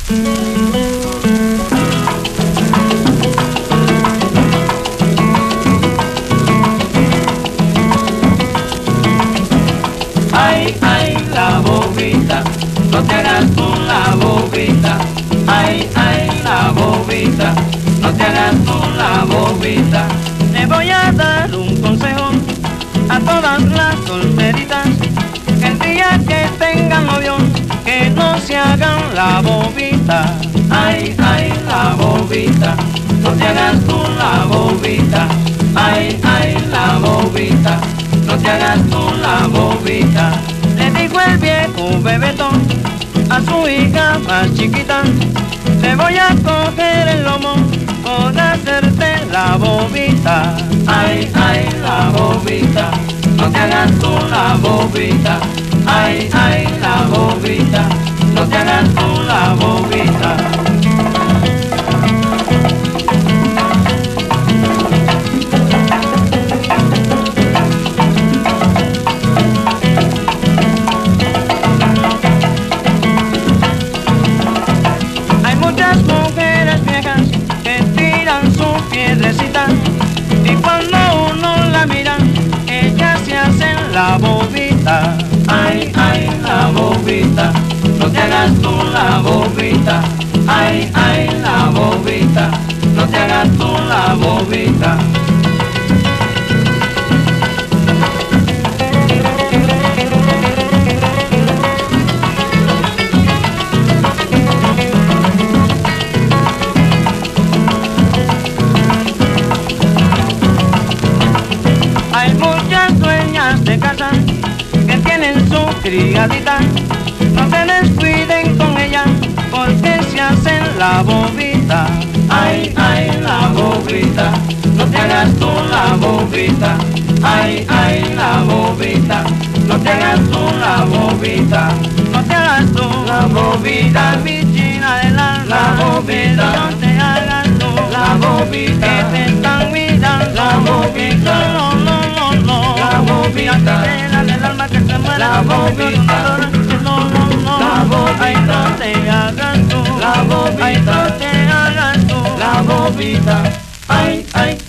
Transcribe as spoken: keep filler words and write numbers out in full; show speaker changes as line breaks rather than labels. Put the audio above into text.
Ay, ay, la bobita, no te hagas tú la bobita. Ay, ay, la bobita, no te hagas tú la bobita.
Le voy a dar un consejo a todas las solteritas, que el día que tengan novio, que no se hagan la bobita.
Ay, ay, la bobita, no te hagas tú la bobita. Ay, ay, la bobita, no te hagas tú la bobita.
Le dijo el viejo bebetón a su hija más chiquita: te voy a coger el lomo por hacerte la bobita.
Ay, ay, la bobita, no te hagas tú la bobita. Ay, ay, la bobita, no te hagas tú la bobita.
Hay muchas mujeres viejas que tiran su piedrecita, y cuando uno la mira, ellas se hacen la bobita.
Ay, ay, la bobita, no te hagas tú la bobita. Ay, ay, la bobita, no te hagas tú la bobita.
Hay muchas dueñas de casa que tienen su criadita, no se descuiden con ella porque se hacen la bobita.
Ay, ay, la bobita, no te hagas tú la bobita. Ay, ay, la bobita, no te hagas tú la bobita.
No te hagas tú
La bobita,
mi china del alma,
la bobita,
no te hagas tú
la bobita,
que te están mirando,
la bobita,
no, no, no, no,
la bobita,
la del alma que se muere,
la bobita,
no, no, no,
la bobita,
ay, no te hagas tú,
la bobita,
ay, no te hagas tú,
la bobita. Ay, ay.